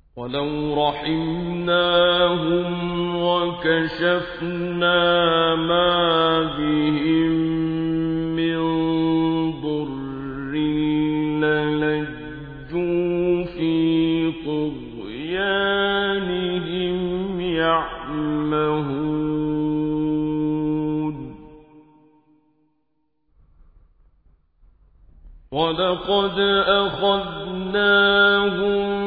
ولو رحمناهم وكشفنا ما بهم من ضر للجوا في طغيانهم يعمهون ولقد أخذناهم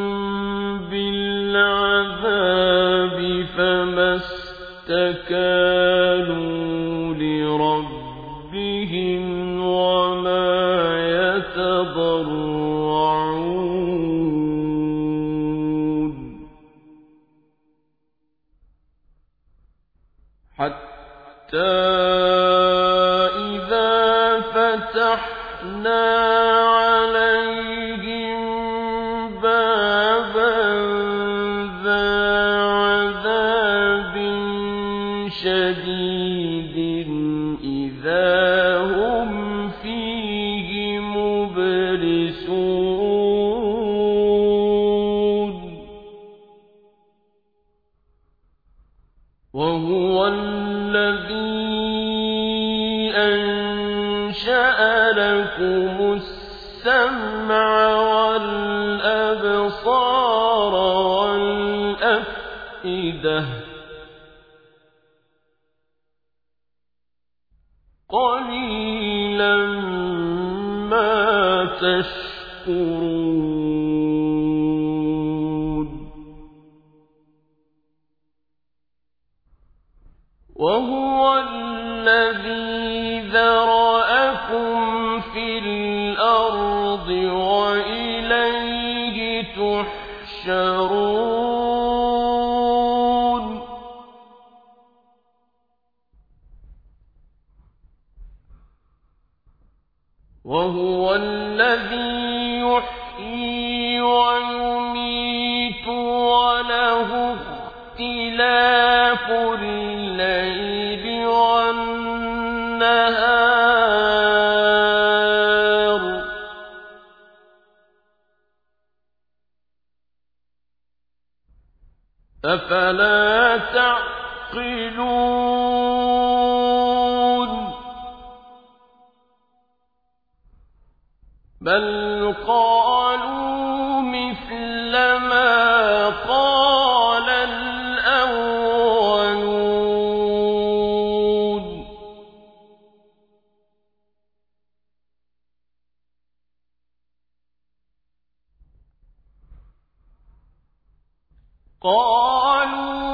بالعذاب فما استكانوا لربهم وما يتضرعون حتى إذا فتحنا عليهم بابا ذا عذاب شديد إذا هم فيه مبلسون وهو الذي أنشأ لكم السمع والأبصار والأفئدة قليلا ما تشكرون وهو الذي ذرأكم في الأرض وإليه تحشرون وهو الذي يحيي ويميت وله اختلاف الليل والنهار أفلا تعقلون بل قالوا مثل ما قال الأولون قالوا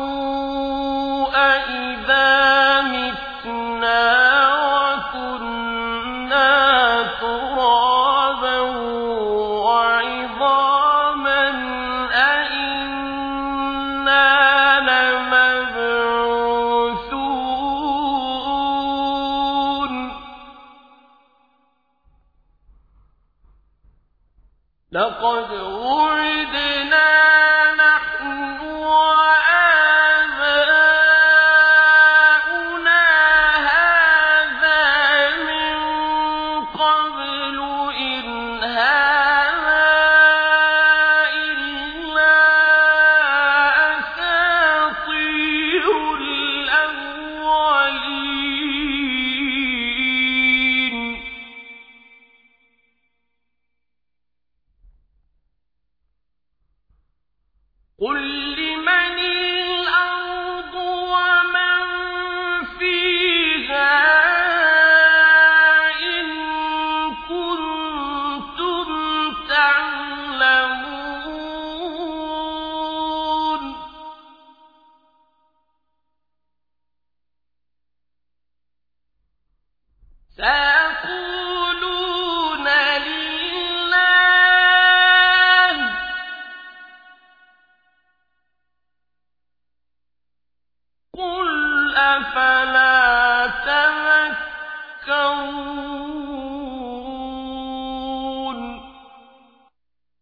أإذا متنا وكنا ترابا وعظاما أإنا لمبعوثون لقد وعدنا نحن وآباؤنا هذا من قبل إن هذا إلا أساطير الأولين قل لمن الأرض ومن فيها إن كنتم تعلمون سيقولون لله قل أفلا تذكرون